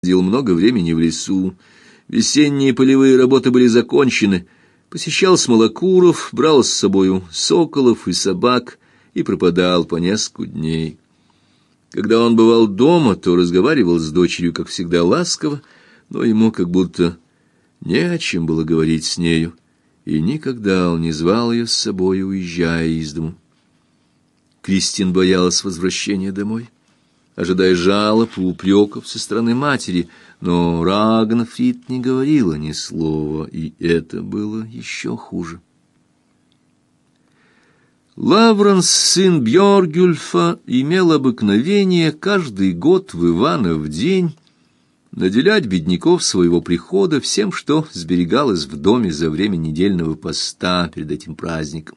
проводил много времени в лесу. Весенние полевые работы были закончены. Посещал смолокуров, брал с собою соколов и собак и пропадал по несколько дней. Когда он бывал дома, то разговаривал с дочерью, как всегда, ласково, но ему как будто не о чем было говорить с нею, и никогда он не звал ее с собой, уезжая из дому. Кристин боялась возвращения домой, ожидая жалоб и упреков со стороны матери, но Рагнфрид не говорила ни слова, и это было еще хуже. Лавранс, сын Бьоргюльфа, имел обыкновение каждый год в Иванов день наделять бедняков своего прихода всем, что сберегалось в доме за время недельного поста перед этим праздником.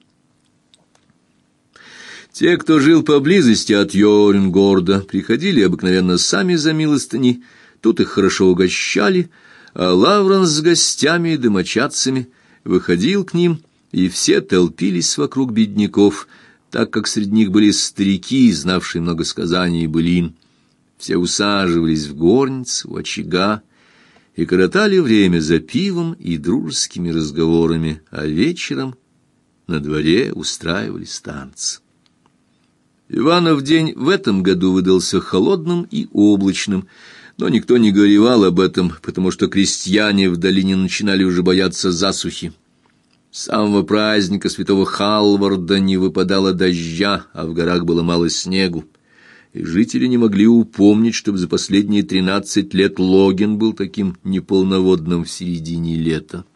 Те, кто жил поблизости от Йорингорда, приходили обыкновенно сами за милостыней, тут их хорошо угощали, а Лавранс с гостями и домочадцами выходил к ним, и все толпились вокруг бедняков, так как среди них были старики, знавшие много сказаний и былин. Все усаживались в горницу, у очага, и коротали время за пивом и дружескими разговорами, а вечером на дворе устраивались танцы. Иванов день в этом году выдался холодным и облачным, но никто не горевал об этом, потому что крестьяне в долине начинали уже бояться засухи. С самого праздника святого Халварда не выпадало дождя, а в горах было мало снегу, и жители не могли упомнить, чтобы за последние 13 лет Логен был таким неполноводным в середине лета.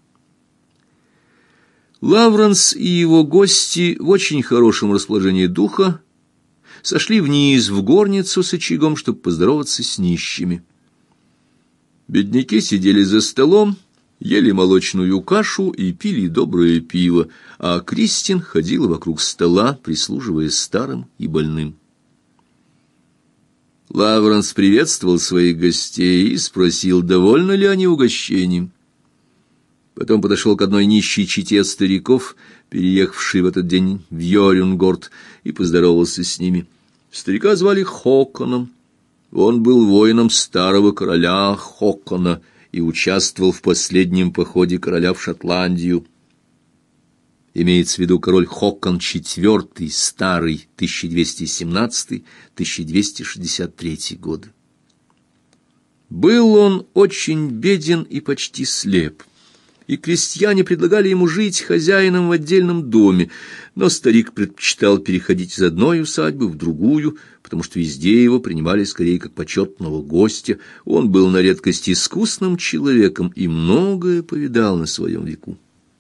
Лавранс и его гости в очень хорошем расположении духа сошли вниз в горницу с очагом, чтобы поздороваться с нищими. Бедняки сидели за столом, ели молочную кашу и пили доброе пиво, а Кристин ходила вокруг стола, прислуживая старым и больным. Лавранс приветствовал своих гостей и спросил, довольны ли они угощением. Потом подошел к одной нищей чете стариков, переехавшей в этот день в Йорингорд, и поздоровался с ними. Старика звали Хоконом. Он был воином старого короля Хокона и участвовал в последнем походе короля в Шотландию. Имеется в виду король Хокон IV, старый, 1217-1263 годы. Был он очень беден и почти слеп, и крестьяне предлагали ему жить хозяином в отдельном доме, но старик предпочитал переходить из одной усадьбы в другую, потому что везде его принимали скорее как почетного гостя. Он был на редкость искусным человеком и многое повидал на своем веку.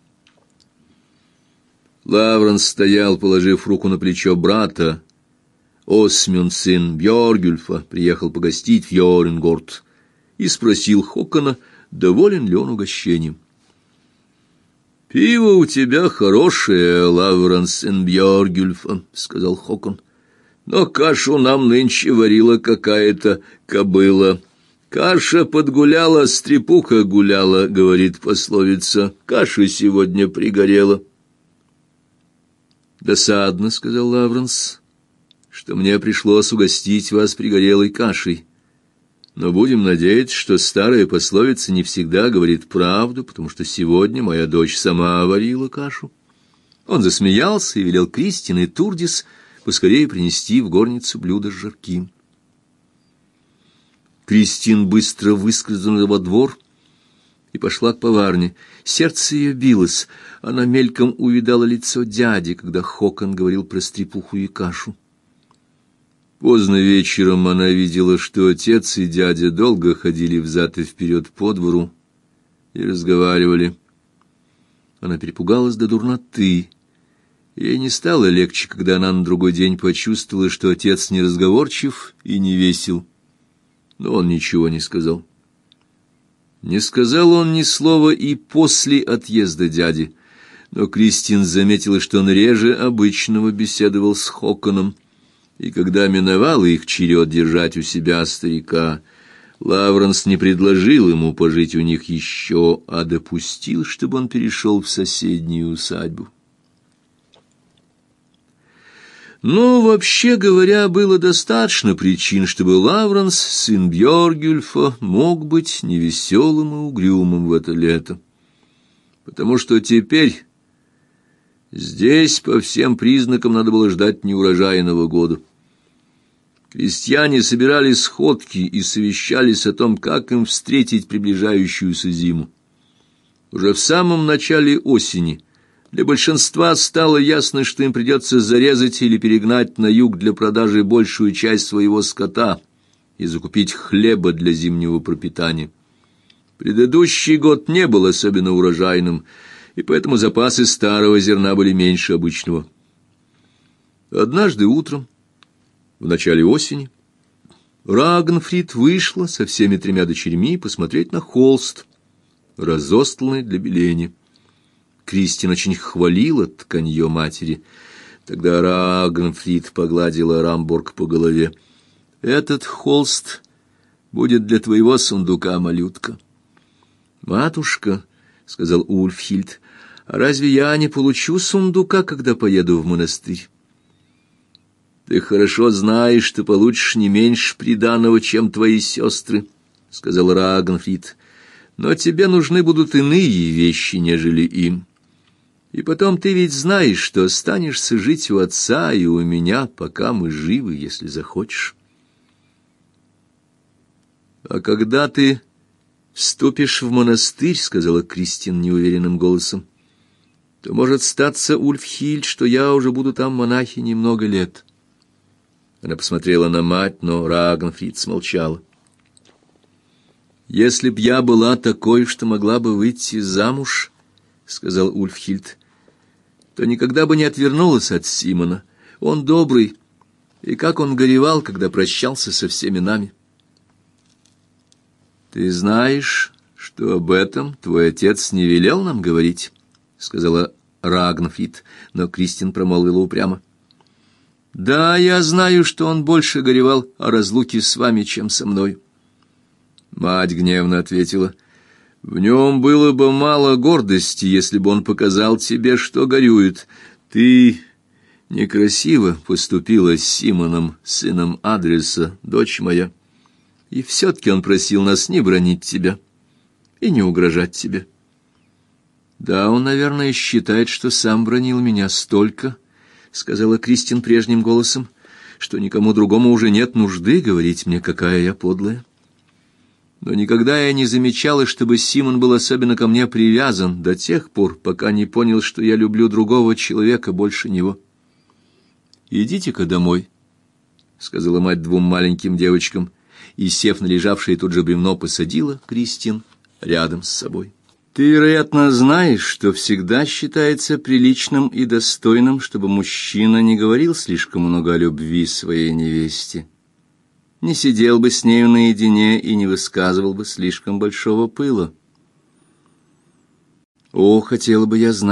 Лавранс стоял, положив руку на плечо брата. Осмюнд, сын Бьоргюльфа, приехал погостить в Йорингорд и спросил Хокона, доволен ли он угощением. «Пиво у тебя хорошее, Лавранс, сын Бьоргюльфа», — сказал Хокон, — «но кашу нам нынче варила какая-то кобыла. Каша подгуляла, стрепуха гуляла, — говорит пословица, — каша сегодня пригорела». «Досадно, — сказал Лавранс, — что мне пришлось угостить вас пригорелой кашей. Но будем надеяться, что старая пословица не всегда говорит правду, потому что сегодня моя дочь сама варила кашу». Он засмеялся и велел Кристин и Турдис поскорее принести в горницу блюдо с жарким. Кристин быстро выскользнула во двор и пошла к поварне. Сердце ее билось. Она мельком увидала лицо дяди, когда Хокон говорил про стрепуху и кашу. Поздно вечером она видела, что отец и дядя долго ходили взад и вперед по двору и разговаривали. Она перепугалась до дурноты. Ей не стало легче, когда она на другой день почувствовала, что отец неразговорчив и не весел. Но он ничего не сказал. Не сказал он ни слова и после отъезда дяди, но Кристин заметила, что он реже обычного беседовал с Хоконом, и когда миновал их черед держать у себя старика, Лавранс не предложил ему пожить у них еще, а допустил, чтобы он перешел в соседнюю усадьбу. Но, вообще говоря, было достаточно причин, чтобы Лавранс, сын Бьоргюльфа, мог быть невеселым и угрюмым в это лето. Потому что теперь здесь по всем признакам надо было ждать неурожайного года. Крестьяне собирали сходки и совещались о том, как им встретить приближающуюся зиму. Уже в самом начале осени для большинства стало ясно, что им придется зарезать или перегнать на юг для продажи большую часть своего скота и закупить хлеба для зимнего пропитания. Предыдущий год не был особенно урожайным, и поэтому запасы старого зерна были меньше обычного. Однажды утром, в начале осени, Рагнфрид вышла со всеми 3 дочерьми посмотреть на холст, разостланный для беления. Кристин очень хвалила ткань ее матери. Тогда Рагнфрид погладила Рамборг по голове. «Этот холст будет для твоего сундука, малютка». «Матушка», — сказал Ульфхильд, — «а разве я не получу сундука, когда поеду в монастырь?» «Ты хорошо знаешь, что получишь не меньше приданого, чем твои сестры», — сказал Рагнфрид. «Но тебе нужны будут иные вещи, нежели им. И потом ты ведь знаешь, что останешься жить у отца и у меня, пока мы живы, если захочешь». «А когда ты вступишь в монастырь, — сказала Кристин неуверенным голосом, — то может статься, Ульфхильд, что я уже буду там монахиней много лет». Она посмотрела на мать, но Рагнфрид смолчала. «Если б я была такой, что могла бы выйти замуж, — сказал Ульфхильд, — то никогда бы не отвернулась от Симона. Он добрый, и как он горевал, когда прощался со всеми нами». «Ты знаешь, что об этом твой отец не велел нам говорить?» — сказала Рагнфрид, но Кристин промолвила упрямо. «Да, я знаю, что он больше горевал о разлуке с вами, чем со мной». Мать гневно ответила: «В нем было бы мало гордости, если бы он показал тебе, что горюет. Ты некрасиво поступила с Симоном, сыном Адреса, дочь моя. И все-таки он просил нас не бранить тебя и не угрожать тебе. Да, он, наверное, считает, что сам бранил меня столько, — сказала Кристин прежним голосом, — что никому другому уже нет нужды говорить мне, какая я подлая. Но никогда я не замечала, чтобы Симон был особенно ко мне привязан до тех пор, пока не понял, что я люблю другого человека больше него. «Идите-ка домой», — сказала мать 2 маленьким девочкам, и, сев на лежавшее тут же бревно, посадила Кристин рядом с собой. «Ты, вероятно, знаешь, что всегда считается приличным и достойным, чтобы мужчина не говорил слишком много о любви своей невесте, не сидел бы с нею наедине и не высказывал бы слишком большого пыла. О, хотела бы я знать,